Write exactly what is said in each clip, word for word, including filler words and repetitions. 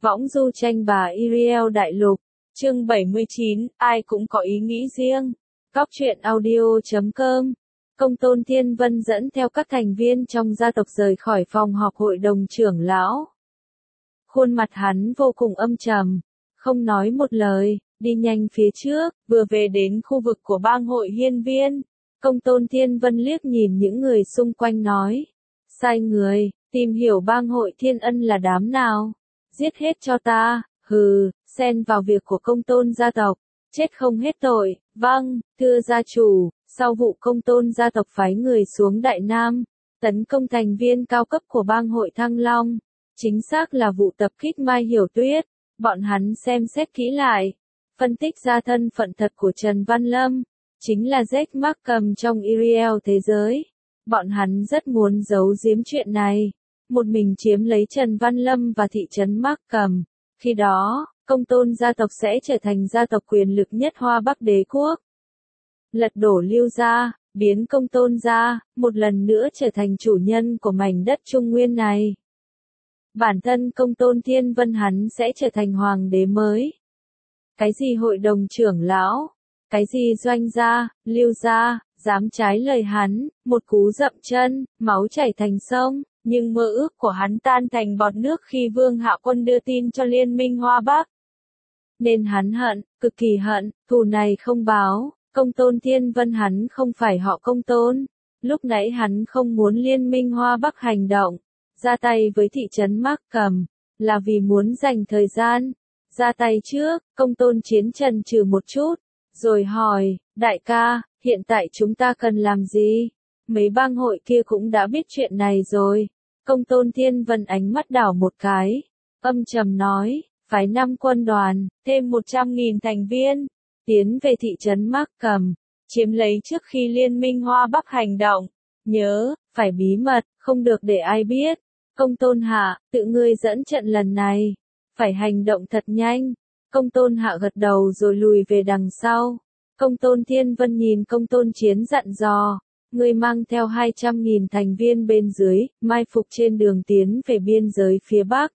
Võng du tranh bà Iriel Đại Lục, chương bảy mươi chín, ai cũng có ý nghĩ riêng. Góc truyện audio chấm com. Công tôn Thiên Vân dẫn theo các thành viên trong gia tộc rời khỏi phòng họp hội đồng trưởng lão. Khuôn mặt hắn vô cùng âm trầm, không nói một lời, đi nhanh phía trước, vừa về đến khu vực của bang hội hiên viên. Công tôn Thiên Vân liếc nhìn những người xung quanh nói, sai người, tìm hiểu bang hội Thiên Ân là đám nào, giết hết cho ta, hừ, xen vào việc của công tôn gia tộc, chết không hết tội, vâng, thưa gia chủ. Sau vụ công tôn gia tộc phái người xuống Đại Nam, tấn công thành viên cao cấp của bang hội Thăng Long, chính xác là vụ tập kích Mai Hiểu Tuyết, bọn hắn xem xét kỹ lại, phân tích ra thân phận thật của Trần Văn Lâm, chính là Jack Markham trong Iriel thế giới. Bọn hắn rất muốn giấu giếm chuyện này, một mình chiếm lấy Trần Văn Lâm và thị trấn Markham. Khi đó, công tôn gia tộc sẽ trở thành gia tộc quyền lực nhất Hoa Bắc đế quốc. Lật đổ Lưu gia, biến công tôn gia, một lần nữa trở thành chủ nhân của mảnh đất Trung Nguyên này. Bản thân công tôn Thiên Vân hắn sẽ trở thành hoàng đế mới. Cái gì hội đồng trưởng lão, cái gì doanh gia, Lưu gia, dám trái lời hắn, một cú dậm chân, máu chảy thành sông, nhưng mơ ước của hắn tan thành bọt nước khi Vương Hạo Quân đưa tin cho Liên minh Hoa Bắc. Nên hắn hận, cực kỳ hận, thù này không báo. Công tôn Thiên Vân hắn không phải họ công tôn, lúc nãy hắn không muốn Liên minh Hoa Bắc hành động, ra tay với thị trấn Markham, là vì muốn dành thời gian, ra tay trước. Công tôn Chiến chần chừ một chút, rồi hỏi, đại ca, hiện tại chúng ta cần làm gì? Mấy bang hội kia cũng đã biết chuyện này rồi. Công tôn Thiên Vân ánh mắt đảo một cái, âm trầm nói, phái năm quân đoàn, thêm một trăm nghìn thành viên, tiến về thị trấn Markham, chiếm lấy trước khi Liên minh Hoa Bắc hành động. Nhớ, phải bí mật, không được để ai biết. Công tôn Hạ, tự ngươi dẫn trận lần này, phải hành động thật nhanh. Công tôn Hạ gật đầu rồi lùi về đằng sau. Công tôn Thiên Vân nhìn công tôn Chiến dặn dò, ngươi mang theo hai trăm nghìn thành viên bên dưới, mai phục trên đường tiến về biên giới phía Bắc.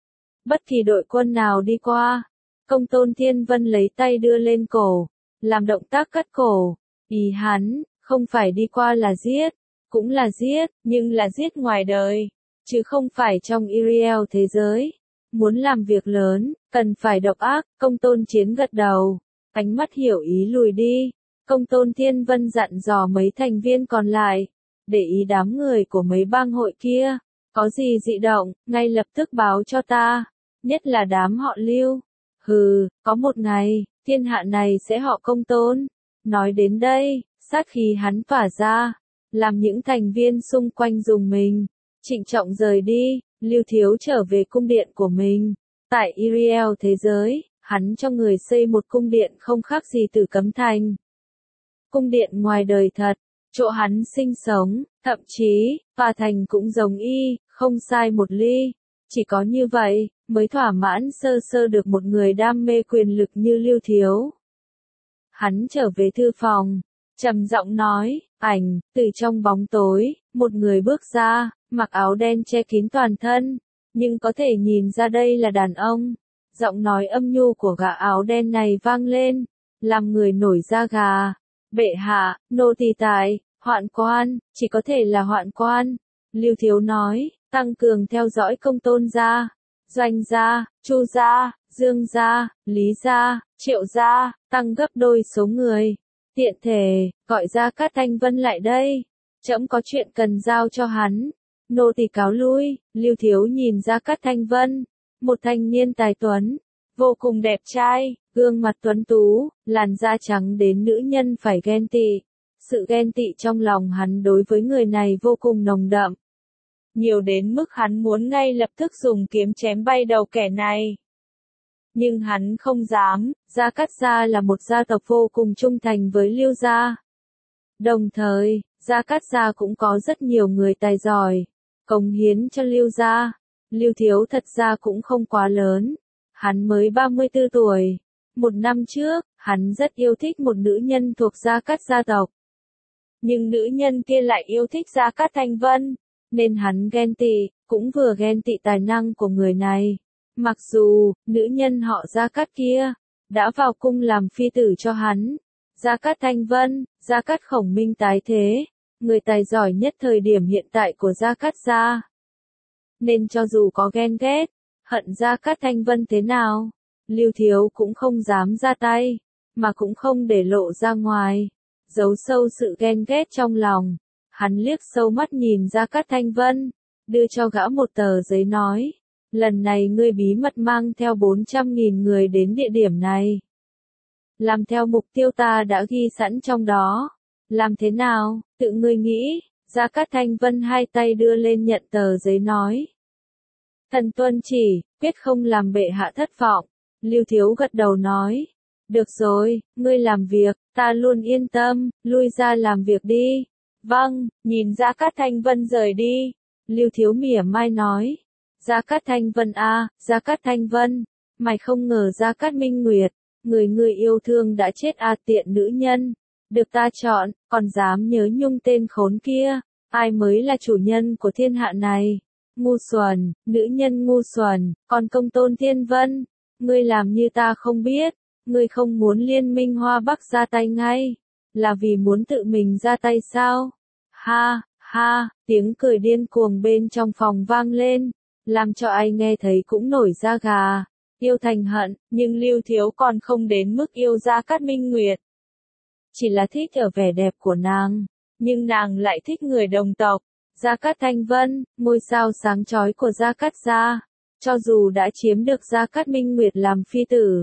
Bất kỳ đội quân nào đi qua, công tôn Thiên Vân lấy tay đưa lên cổ, làm động tác cắt cổ. Ý hắn, không phải đi qua là giết, cũng là giết, nhưng là giết ngoài đời, chứ không phải trong Iriel thế giới. Muốn làm việc lớn, cần phải độc ác. Công tôn Chiến gật đầu, ánh mắt hiểu ý lùi đi. Công tôn Thiên Vân dặn dò mấy thành viên còn lại, để ý đám người của mấy bang hội kia, có gì dị động, ngay lập tức báo cho ta, nhất là đám họ Lưu. Hừ, có một ngày, thiên hạ này sẽ họ công tôn. Nói đến đây, sát khí hắn tỏa ra, làm những thành viên xung quanh dùng mình, trịnh trọng rời đi. Lưu Thiếu trở về cung điện của mình. Tại Iriel thế giới, hắn cho người xây một cung điện không khác gì Tử Cấm Thành. Cung điện ngoài đời thật, chỗ hắn sinh sống, thậm chí, tòa thành cũng giống y, không sai một ly. Chỉ có như vậy, mới thỏa mãn sơ sơ được một người đam mê quyền lực như Lưu Thiếu. Hắn trở về thư phòng, trầm giọng nói, ảnh, từ trong bóng tối, một người bước ra, mặc áo đen che kín toàn thân, nhưng có thể nhìn ra đây là đàn ông. Giọng nói âm nhu của gã áo đen này vang lên, làm người nổi da gà. Bệ hạ, nô tỳ tại, hoạn quan, chỉ có thể là hoạn quan. Lưu Thiếu nói, tăng cường theo dõi công tôn gia, doanh gia, chu gia, dương gia, lý gia, triệu gia, tăng gấp đôi số người. Tiện thể, gọi ra Cát Thanh Vân lại đây. Trẫm có chuyện cần giao cho hắn. Nô tỳ cáo lui. Lưu Thiếu nhìn ra Cát Thanh Vân, một thanh niên tài tuấn, vô cùng đẹp trai, gương mặt tuấn tú, làn da trắng đến nữ nhân phải ghen tị. Sự ghen tị trong lòng hắn đối với người này vô cùng nồng đậm. Nhiều đến mức hắn muốn ngay lập tức dùng kiếm chém bay đầu kẻ này. Nhưng hắn không dám. Gia Cát gia là một gia tộc vô cùng trung thành với Lưu gia. Đồng thời, Gia Cát gia cũng có rất nhiều người tài giỏi, cống hiến cho Lưu gia. Lưu Thiếu thật ra cũng không quá lớn, hắn mới ba mươi tư tuổi. Một năm trước, hắn rất yêu thích một nữ nhân thuộc Gia Cát gia tộc. Nhưng nữ nhân kia lại yêu thích Gia Cát Thanh Vân, nên hắn ghen tị, cũng vừa ghen tị tài năng của người này, Mặc dù, nữ nhân họ Gia Cát kia, đã vào cung làm phi tử cho hắn. Gia Cát Thanh Vân, Gia Cát Khổng Minh tái thế, người tài giỏi nhất thời điểm hiện tại của Gia Cát gia. Nên cho dù có ghen ghét, hận Gia Cát Thanh Vân thế nào, Lưu Thiếu cũng không dám ra tay, mà cũng không để lộ ra ngoài, giấu sâu sự ghen ghét trong lòng. Hắn liếc sâu mắt nhìn Gia Cát Thanh Vân, đưa cho gã một tờ giấy nói, lần này ngươi bí mật mang theo bốn trăm nghìn người đến địa điểm này. Làm theo mục tiêu ta đã ghi sẵn trong đó. Làm thế nào, tự ngươi nghĩ. Gia Cát Thanh Vân hai tay đưa lên nhận tờ giấy nói. Thần tuân chỉ, quyết không làm bệ hạ thất vọng. Lưu Thiếu gật đầu nói. Được rồi, ngươi làm việc, ta luôn yên tâm, lui ra làm việc đi. Vâng, nhìn Gia Cát Thanh Vân rời đi. Lưu Thiếu mỉa mai nói. Gia Cát Thanh Vân a, Gia Cát Thanh Vân, mày không ngờ Gia Cát Minh Nguyệt, người người yêu thương đã chết a, tiện nữ nhân, được ta chọn, còn dám nhớ nhung tên khốn kia, ai mới là chủ nhân của thiên hạ này? Ngu xuẩn, nữ nhân ngu xuẩn, còn Công Tôn Thiên Vân, ngươi làm như ta không biết, ngươi không muốn Liên minh Hoa Bắc ra tay ngay, là vì muốn tự mình ra tay sao? Ha, ha, tiếng cười điên cuồng bên trong phòng vang lên, làm cho ai nghe thấy cũng nổi da gà. Yêu thành hận, nhưng Lưu Thiếu còn không đến mức yêu Gia Cát Minh Nguyệt. Chỉ là thích ở vẻ đẹp của nàng, nhưng nàng lại thích người đồng tộc. Gia Cát Thanh Vân, ngôi sao sáng chói của Gia Cát gia, cho dù đã chiếm được Gia Cát Minh Nguyệt làm phi tử,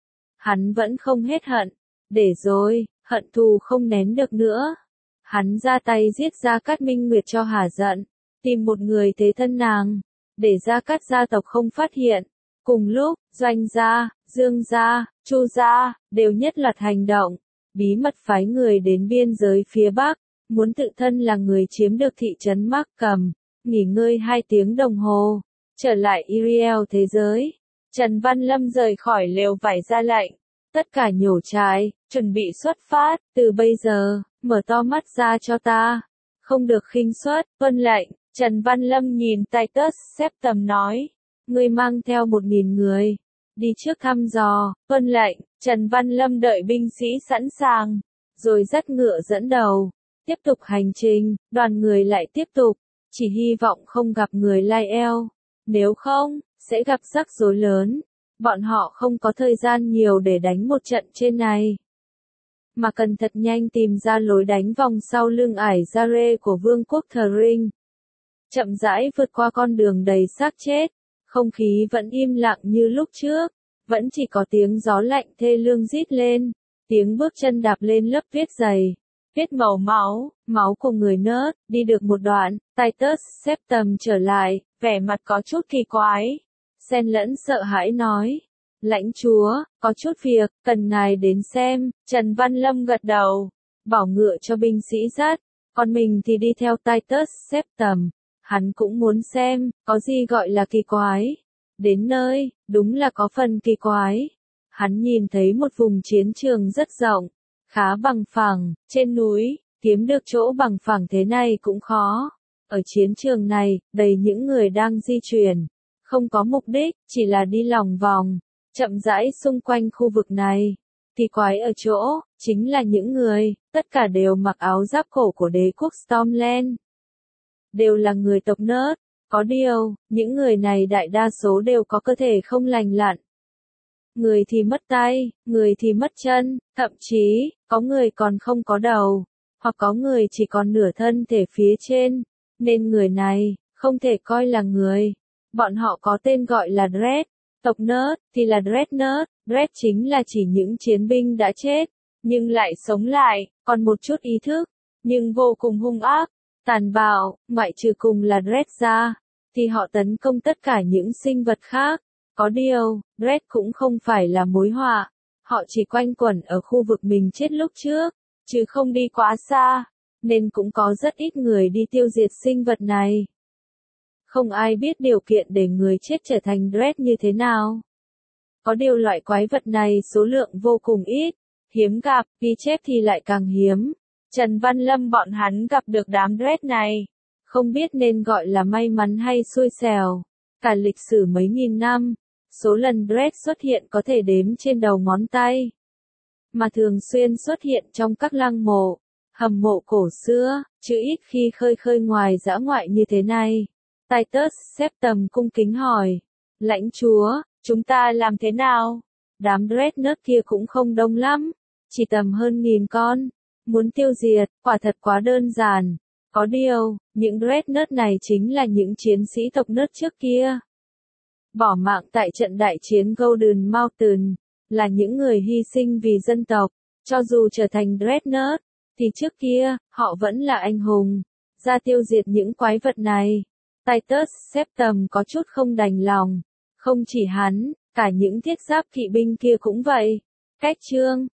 hắn vẫn không hết hận. Để rồi, hận thù không nén được nữa. Hắn ra tay giết Gia Cát Minh Nguyệt cho hả giận, tìm một người thế thân nàng, để Gia Cát gia tộc không phát hiện. Cùng lúc, Doanh gia, Dương gia, Chu gia, đều nhất loạt hành động, bí mật phái người đến biên giới phía Bắc, muốn tự thân là người chiếm được thị trấn Mác Cầm, nghỉ ngơi hai tiếng đồng hồ, trở lại Iriel thế giới. Trần Văn Lâm rời khỏi lều vải ra lệnh, tất cả nhổ trái, chuẩn bị xuất phát, từ bây giờ, mở to mắt ra cho ta, không được khinh suất, tuân lệnh. Trần Văn Lâm nhìn Titus Septum nói, ngươi mang theo một nghìn người, đi trước thăm dò, tuân lệnh. Trần Văn Lâm đợi binh sĩ sẵn sàng, rồi dắt ngựa dẫn đầu, tiếp tục hành trình. Đoàn người lại tiếp tục, chỉ hy vọng không gặp người Lai Eo, nếu không, sẽ gặp rắc rối lớn. Bọn họ không có thời gian nhiều để đánh một trận trên này, mà cần thật nhanh tìm ra lối đánh vòng sau lưng ải Zare của vương quốc Thờ Rinh. Chậm rãi vượt qua con đường đầy xác chết, không khí vẫn im lặng như lúc trước, vẫn chỉ có tiếng gió lạnh thê lương rít lên, tiếng bước chân đạp lên lớp tuyết dày, tuyết màu máu, máu của người nớt. Đi được một đoạn, Titus Septum trở lại, vẻ mặt có chút kỳ quái, xen lẫn sợ hãi nói, lãnh chúa, có chút việc, cần ngài đến xem. Trần Văn Lâm gật đầu, bảo ngựa cho binh sĩ dắt, còn mình thì đi theo Titus Septum. Hắn cũng muốn xem, có gì gọi là kỳ quái. Đến nơi, đúng là có phần kỳ quái. Hắn nhìn thấy một vùng chiến trường rất rộng, khá bằng phẳng, trên núi, kiếm được chỗ bằng phẳng thế này cũng khó. Ở chiến trường này, đầy những người đang di chuyển, không có mục đích, chỉ là đi lòng vòng, chậm rãi xung quanh khu vực này. Kỳ quái ở chỗ, chính là những người, tất cả đều mặc áo giáp cổ của đế quốc Stormland. Đều là người tộc nớt, có điều, những người này đại đa số đều có cơ thể không lành lặn. Người thì mất tay, người thì mất chân, thậm chí, có người còn không có đầu, hoặc có người chỉ còn nửa thân thể phía trên, nên người này, không thể coi là người. Bọn họ có tên gọi là Dread, tộc nớt, thì là Dreadnought. Dread chính là chỉ những chiến binh đã chết, nhưng lại sống lại, còn một chút ý thức, nhưng vô cùng hung ác. Tàn bạo, ngoại trừ cùng là Dread ra, thì họ tấn công tất cả những sinh vật khác. Có điều, Dread cũng không phải là mối họa, họ chỉ quanh quẩn ở khu vực mình chết lúc trước, chứ không đi quá xa, nên cũng có rất ít người đi tiêu diệt sinh vật này. Không ai biết điều kiện để người chết trở thành Dread như thế nào. Có điều loại quái vật này số lượng vô cùng ít, hiếm gặp, ghi chép thì lại càng hiếm. Trần Văn Lâm bọn hắn gặp được đám Dread này, không biết nên gọi là may mắn hay xui xẻo. Cả lịch sử mấy nghìn năm, Số lần Dread xuất hiện có thể đếm trên đầu ngón tay, mà thường xuyên xuất hiện trong các lăng mộ, hầm mộ cổ xưa, chứ ít khi khơi khơi ngoài dã ngoại như thế này. Titus Septum cung kính hỏi, lãnh chúa, chúng ta làm thế nào? Đám Dreadnought kia cũng không đông lắm, chỉ tầm hơn nghìn con. Muốn tiêu diệt, quả thật quá đơn giản. Có điều, những Dreadnought này chính là những chiến sĩ tộc nước trước kia. Bỏ mạng tại trận đại chiến Golden Mountain, là những người hy sinh vì dân tộc. Cho dù trở thành Dreadnought, thì trước kia, họ vẫn là anh hùng, ra tiêu diệt những quái vật này. Titus Septum có chút không đành lòng. Không chỉ hắn, cả những thiết giáp kỵ binh kia cũng vậy. Cách chương